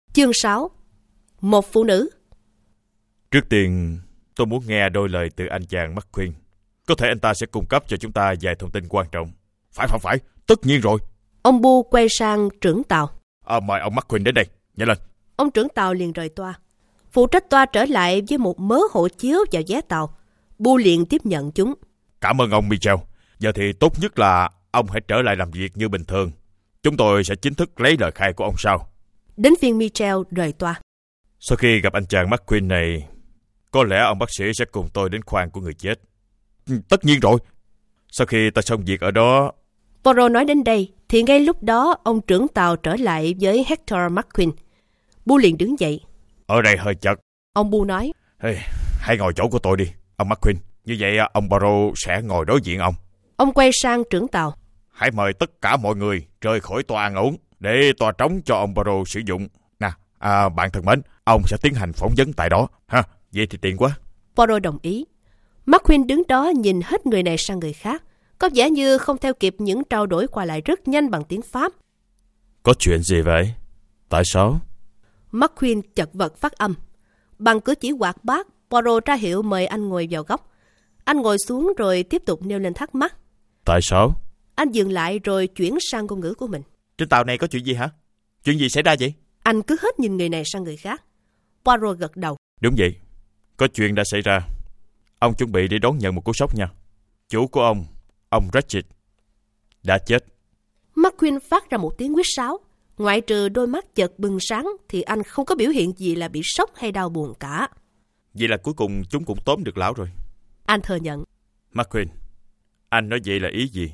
Chương 6. Một phụ nữ. Trước tiên, tôi muốn nghe đôi lời từ anh chàng McQueen. Có thể anh ta sẽ cung cấp cho chúng ta vài thông tin quan trọng. Phải, tất nhiên rồi. Ông Bu quay sang trưởng tàu. Mời ông McQueen đến đây, nhanh lên. Ông trưởng tàu liền rời toa. Phụ trách toa trở lại với một mớ hộ chiếu và vé tàu. Bu liền tiếp nhận chúng. Cảm ơn ông Mitchell. Giờ thì tốt nhất là ông hãy trở lại làm việc như bình thường. Chúng tôi sẽ chính thức lấy lời khai của ông sau. Đến phiên Mitchell rời toa. Sau khi gặp anh chàng McQueen này, có lẽ ông bác sĩ sẽ cùng tôi đến khoang của người chết. Tất nhiên rồi. Sau khi ta xong việc ở đó... Poirot nói đến đây, thì ngay lúc đó ông trưởng tàu trở lại với Hector McQueen. Bu liền đứng dậy. Ở đây hơi chật. Ông Bu nói. Hãy ngồi chỗ của tôi đi, ông McQueen. Như vậy ông Poirot sẽ ngồi đối diện ông. Ông quay sang trưởng tàu. Hãy mời tất cả mọi người rời khỏi toa ăn uống để toa trống cho ông Poirot sử dụng. Nè, bạn thân mến, ông sẽ tiến hành phỏng vấn tại đó. Vậy thì tiện quá. Poirot đồng ý. McQueen đứng đó nhìn hết người này sang người khác, có vẻ như không theo kịp những trao đổi qua lại rất nhanh bằng tiếng Pháp. Có chuyện gì vậy? Tại sao? McQueen chật vật phát âm. Bằng cử chỉ hoạt bát, Poirot ra hiệu mời anh ngồi vào góc. Anh ngồi xuống rồi tiếp tục nêu lên thắc mắc. Tại sao? Anh dừng lại rồi chuyển sang ngôn ngữ của mình. Trên tàu này có chuyện gì hả? Chuyện gì xảy ra vậy? Anh cứ hết nhìn người này sang người khác. Poirot gật đầu. Đúng vậy. Có chuyện đã xảy ra. Ông chuẩn bị để đón nhận một cú sốc nha. Chủ của ông Ratchet, đã chết. McQueen phát ra một tiếng huýt sáo. Ngoại trừ đôi mắt chợt bừng sáng thì anh không có biểu hiện gì là bị sốc hay đau buồn cả. Vậy là cuối cùng chúng cũng tóm được lão rồi. Anh thừa nhận. McQueen, anh nói vậy là ý gì?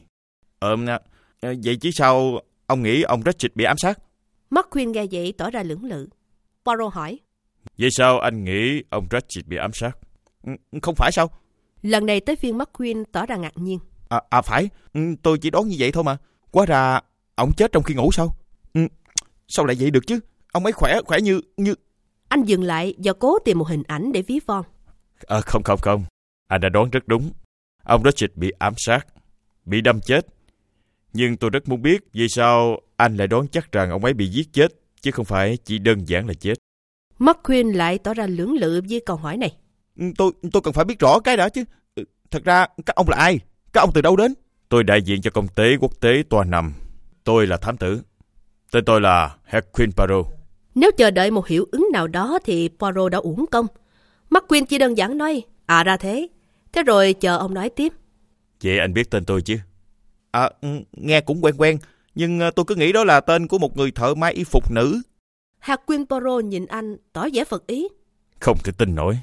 Vậy chứ sao ông nghĩ ông Ratchet bị ám sát? McQueen nghe vậy tỏ ra lưỡng lự. Poirot hỏi. Vậy sao anh nghĩ ông Ratchet bị ám sát? Không phải sao? Lần này tới phiên McQueen tỏ ra ngạc nhiên. Phải, tôi chỉ đoán như vậy thôi mà. Quá ra ông chết trong khi ngủ sao? Sao lại vậy được chứ? Ông ấy khỏe như... Anh dừng lại và cố tìm một hình ảnh để ví von. Không. Anh đã đoán rất đúng. Ông Ratchet bị ám sát, bị đâm chết. Nhưng tôi rất muốn biết vì sao anh lại đoán chắc rằng ông ấy bị giết chết, chứ không phải chỉ đơn giản là chết. McQueen lại tỏ ra lưỡng lự với câu hỏi này. Tôi cần phải biết rõ cái đã chứ. Thật ra các ông là ai? Các ông từ đâu đến? Tôi đại diện cho công ty quốc tế toa 5. Tôi là thám tử. Tên tôi là Hercule Poirot. Nếu chờ đợi một hiệu ứng nào đó thì Poirot đã uổng công. McQueen chỉ đơn giản nói, ra thế. Thế rồi chờ ông nói tiếp. Vậy anh biết tên tôi chứ? Nghe cũng quen, nhưng tôi cứ nghĩ đó là tên của một người thợ may y phục nữ. Hercule Poirot nhìn anh tỏ vẻ phật ý. Không thể tin nổi.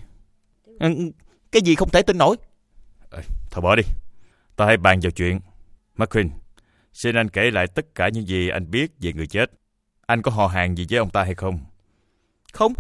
Cái gì không thể tin nổi? Thôi bỏ đi. Ta hãy bàn vào chuyện. McQueen, xin anh kể lại tất cả những gì anh biết về người chết. Anh có họ hàng gì với ông ta hay không? Không,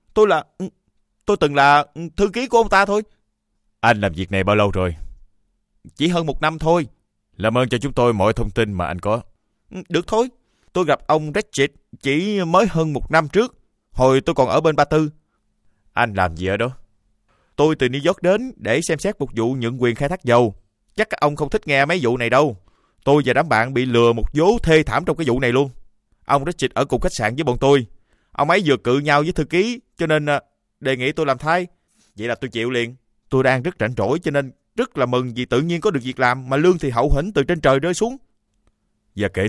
tôi từng là thư ký của ông ta thôi. Anh làm việc này bao lâu rồi? Chỉ hơn 1 năm thôi. Làm ơn cho chúng tôi mọi thông tin mà anh có. Được thôi. Tôi gặp ông Ratchet chỉ mới hơn 1 năm trước. Hồi tôi còn ở bên Ba Tư. Anh làm gì ở đó? Tôi từ New York đến để xem xét một vụ nhượng quyền khai thác dầu. Chắc các ông không thích nghe mấy vụ này đâu. Tôi và đám bạn bị lừa một vố thê thảm trong cái vụ này luôn. Ông Ratchet ở cùng khách sạn với bọn tôi. Ông ấy vừa cự nhau với thư ký, cho nên đề nghị tôi làm thay. Vậy là tôi chịu liền. Tôi đang rất rảnh rỗi cho nên rất là mừng vì tự nhiên có được việc làm mà lương thì hậu hĩnh từ trên trời rơi xuống. Và kể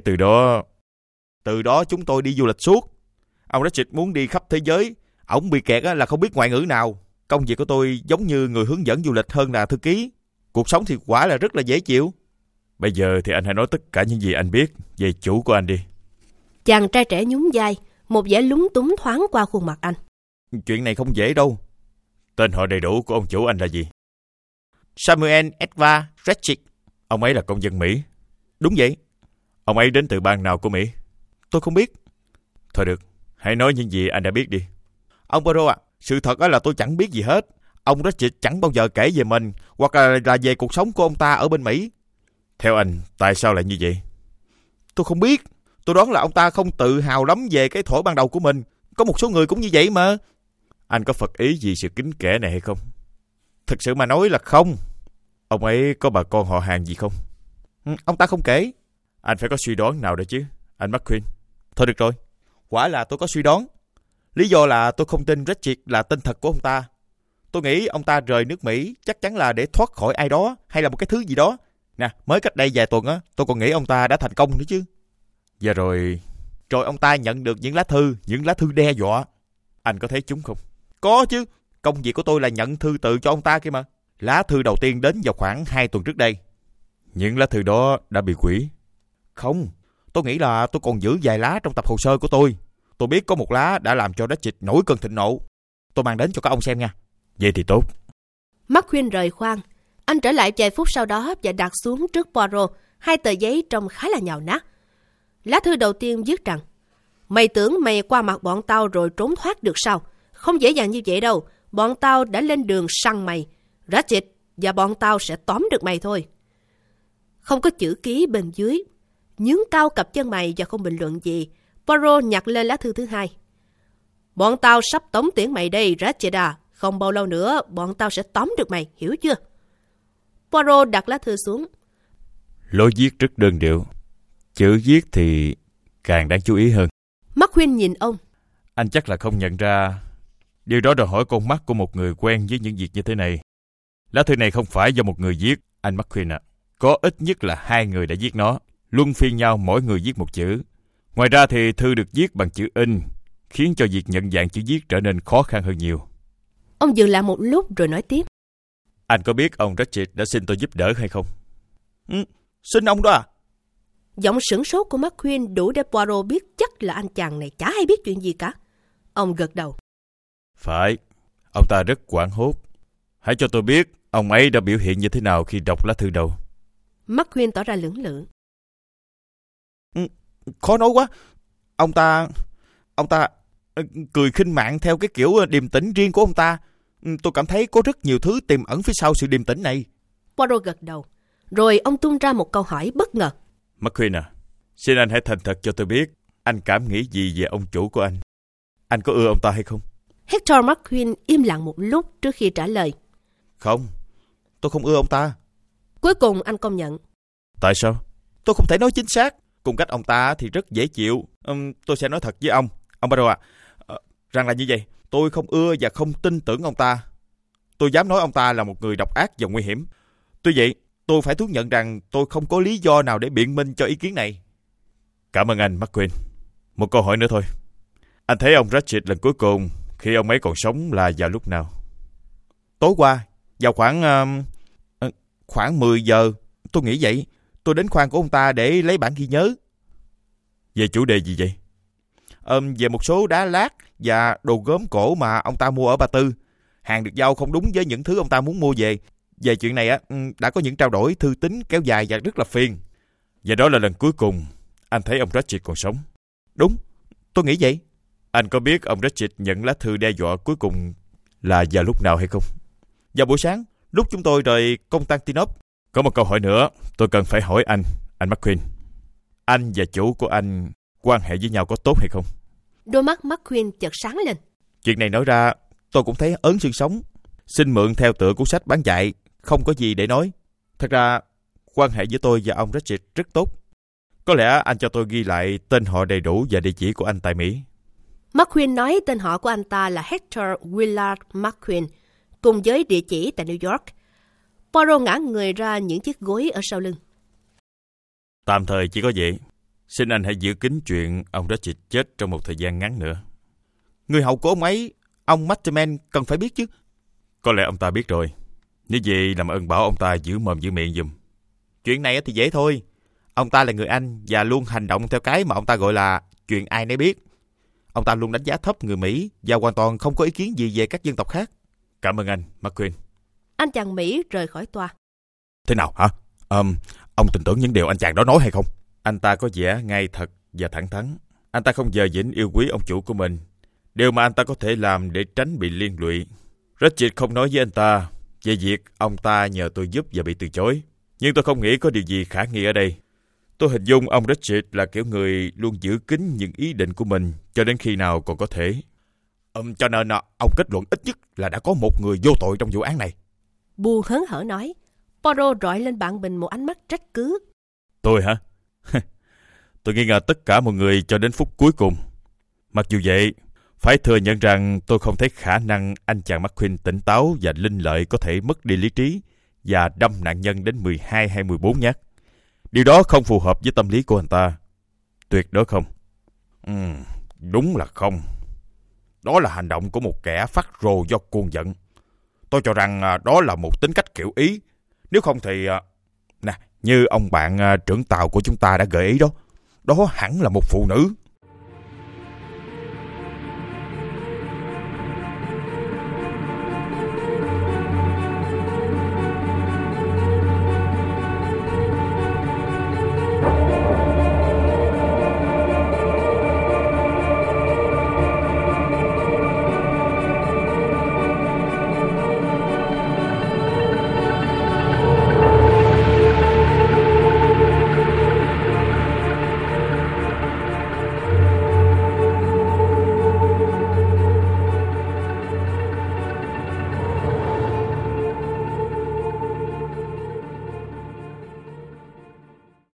từ đó chúng tôi đi du lịch suốt. Ông Ratchet muốn đi khắp thế giới. Ổng bị kẹt là không biết ngoại ngữ nào. Công việc của tôi giống như người hướng dẫn du lịch hơn là thư ký. Cuộc sống thì quả là rất là dễ chịu. Bây giờ thì anh hãy nói tất cả những gì anh biết về chủ của anh đi. Chàng trai trẻ nhún vai, một vẻ lúng túng thoáng qua khuôn mặt anh. Chuyện này không dễ đâu. Tên họ đầy đủ của ông chủ anh là gì? Samuel Edward Ratchet. Ông ấy là công dân Mỹ. Đúng vậy. Ông ấy đến từ bang nào của Mỹ? Tôi không biết. Thôi được, hãy nói những gì anh đã biết đi. Ông Poirot sự thật là tôi chẳng biết gì hết. Ông Ratchet chẳng bao giờ kể về mình hoặc là về cuộc sống của ông ta ở bên Mỹ. Theo anh, tại sao lại như vậy? Tôi không biết. Tôi đoán là ông ta không tự hào lắm về cái thổi ban đầu của mình. Có một số người cũng như vậy mà. Anh có phật ý gì sự kính kể này hay không? Thực sự mà nói là không. Ông ấy có bà con họ hàng gì không? Ông ta không kể. Anh phải có suy đoán nào đó chứ, anh McQueen. Thôi được rồi. Quả là tôi có suy đoán. Lý do là tôi không tin Ratchet là tên thật của ông ta. Tôi nghĩ ông ta rời nước Mỹ chắc chắn là để thoát khỏi ai đó hay là một cái thứ gì đó. Nè, mới cách đây vài tuần á, tôi còn nghĩ ông ta đã thành công nữa chứ. Và rồi ông ta nhận được những lá thư đe dọa. Anh có thấy chúng không? Có chứ, công việc của tôi là nhận thư tự cho ông ta kia mà. Lá thư đầu tiên đến vào khoảng 2 tuần trước đây. Những lá thư đó đã bị hủy. Không, tôi nghĩ là tôi còn giữ vài lá trong tập hồ sơ của tôi. Tôi biết có một lá đã làm cho Ratchet nổi cơn thịnh nộ. Tôi mang đến cho các ông xem nha. Vậy thì tốt. McQueen rời khoang. Anh trở lại vài phút sau đó và đặt xuống trước Poirot 2 tờ giấy trông khá là nhàu nát. Lá thư đầu tiên viết rằng: mày tưởng mày qua mặt bọn tao rồi trốn thoát được sao? Không dễ dàng như vậy đâu. Bọn tao đã lên đường săn mày. Ratchet và bọn tao sẽ tóm được mày thôi. Không có chữ ký bên dưới. Nhướng cao cặp chân mày và không bình luận gì, Poirot nhặt lên lá thư thứ hai. Bọn tao sắp tống tiễn mày đây, Ratchet à. Không bao lâu nữa, bọn tao sẽ tóm được mày, hiểu chưa? Poirot đặt lá thư xuống. Lối viết rất đơn điệu. Chữ viết thì càng đáng chú ý hơn. McQueen nhìn ông. Anh chắc là không nhận ra. Điều đó đòi hỏi con mắt của một người quen với những việc như thế này. Lá thư này không phải do một người viết, anh McQueen ạ. Có ít nhất là 2 người đã viết nó, luân phiên nhau mỗi người viết một chữ. Ngoài ra thì thư được viết bằng chữ in, khiến cho việc nhận dạng chữ viết trở nên khó khăn hơn nhiều. Ông dừng lại một lúc rồi nói tiếp. Anh có biết ông Ratchet đã xin tôi giúp đỡ hay không? Xin ông đó à? Giọng sửng sốt của McQueen đủ để Poirot biết chắc là anh chàng này chả hay biết chuyện gì cả. Ông gật đầu. Phải, ông ta rất hoảng hốt. Hãy cho tôi biết ông ấy đã biểu hiện như thế nào khi đọc lá thư đầu. McQueen tỏ ra lưỡng lự. Khó nói quá. Ông ta cười khinh mạng theo cái kiểu điềm tĩnh riêng của ông ta. Tôi cảm thấy có rất nhiều thứ tiềm ẩn phía sau sự điềm tĩnh này. Poirot gật đầu. Rồi ông tung ra một câu hỏi bất ngờ. McQueen à, xin anh hãy thành thật cho tôi biết anh cảm nghĩ gì về ông chủ của anh. Anh có ưa ông ta hay không? Hector McQueen im lặng một lúc trước khi trả lời. Không, tôi không ưa ông ta. Cuối cùng anh công nhận. Tại sao? Tôi không thể nói chính xác. Cùng cách ông ta thì rất dễ chịu. Tôi sẽ nói thật với ông Poirot à, rằng là như vậy. Tôi không ưa và không tin tưởng ông ta. Tôi dám nói ông ta là một người độc ác và nguy hiểm. Tuy vậy, tôi phải thú nhận rằng tôi không có lý do nào để biện minh cho ý kiến này. Cảm ơn anh, McQueen. Một câu hỏi nữa thôi. Anh thấy ông Ratchet lần cuối cùng khi ông ấy còn sống là vào lúc nào? Tối qua, vào khoảng 10 giờ. Tôi nghĩ vậy. Tôi đến khoang của ông ta để lấy bản ghi nhớ. Về chủ đề gì vậy? Về một số đá lát và đồ gốm cổ mà ông ta mua ở Ba Tư. Hàng được giao không đúng với những thứ ông ta muốn mua về. Về chuyện này đã có những trao đổi thư tín kéo dài và rất là phiền. Và đó là lần cuối cùng anh thấy ông Ratchet còn sống. Đúng, tôi nghĩ vậy. Anh có biết ông Ratchet nhận lá thư đe dọa cuối cùng là vào lúc nào hay không? Vào buổi sáng, lúc chúng tôi rời Constantinople. Có một câu hỏi nữa tôi cần phải hỏi anh McQueen. Anh và chủ của anh quan hệ với nhau có tốt hay không? Đôi mắt McQueen chợt sáng lên. Chuyện này nói ra tôi cũng thấy ớn xương sống. Xin mượn theo tựa cuốn sách bán chạy, không có gì để nói. Thật ra quan hệ với tôi và ông Ratchet rất tốt. Có lẽ anh cho tôi ghi lại tên họ đầy đủ và địa chỉ của anh tại Mỹ. McQueen nói tên họ của anh ta là Hector Willard McQueen, cùng với địa chỉ tại New York. Poirot ngã người ra những chiếc gối ở sau lưng. Tạm thời chỉ có vậy. Xin anh hãy giữ kín chuyện ông Ratchet chết trong một thời gian ngắn nữa. Người hầu của ông ấy, ông Masterman cần phải biết chứ. Có lẽ ông ta biết rồi. Nếu vậy làm ơn bảo ông ta giữ mồm giữ miệng giùm. Chuyện này thì dễ thôi. Ông ta là người Anh và luôn hành động theo cái mà ông ta gọi là chuyện ai nấy biết. Ông ta luôn đánh giá thấp người Mỹ và hoàn toàn không có ý kiến gì về các dân tộc khác. Cảm ơn anh, McQueen. Anh chàng Mỹ rời khỏi tòa. Thế nào hả? Ông tin tưởng những điều anh chàng đó nói hay không? Anh ta có vẻ ngay thật và thẳng thắn. Anh ta không dè dĩnh yêu quý ông chủ của mình. Điều mà anh ta có thể làm để tránh bị liên lụy. Ratchet không nói với anh ta về việc ông ta nhờ tôi giúp và bị từ chối. Nhưng tôi không nghĩ có điều gì khả nghi ở đây. Tôi hình dung ông Ratchet là kiểu người luôn giữ kín những ý định của mình cho đến khi nào còn có thể. Cho nên ông kết luận ít nhất là đã có một người vô tội trong vụ án này. Bu hớn hở nói. Poirot rọi lên bạn mình một ánh mắt trách cứ. Tôi hả? Tôi nghi ngờ tất cả mọi người cho đến phút cuối cùng. Mặc dù vậy, Phải thừa nhận rằng tôi không thấy khả năng anh chàng McQueen tỉnh táo và linh lợi có thể mất đi lý trí và đâm nạn nhân đến 12 hay 14 nhát. Điều đó không phù hợp với tâm lý của anh ta. Tuyệt đối không. Đúng là không. Đó là hành động của một kẻ phát rồ do cuồng giận. Tôi cho rằng đó là một tính cách kiểu Ý. Nếu không thì... như ông bạn trưởng tàu của chúng ta đã gợi ý đó. Đó hẳn là một phụ nữ.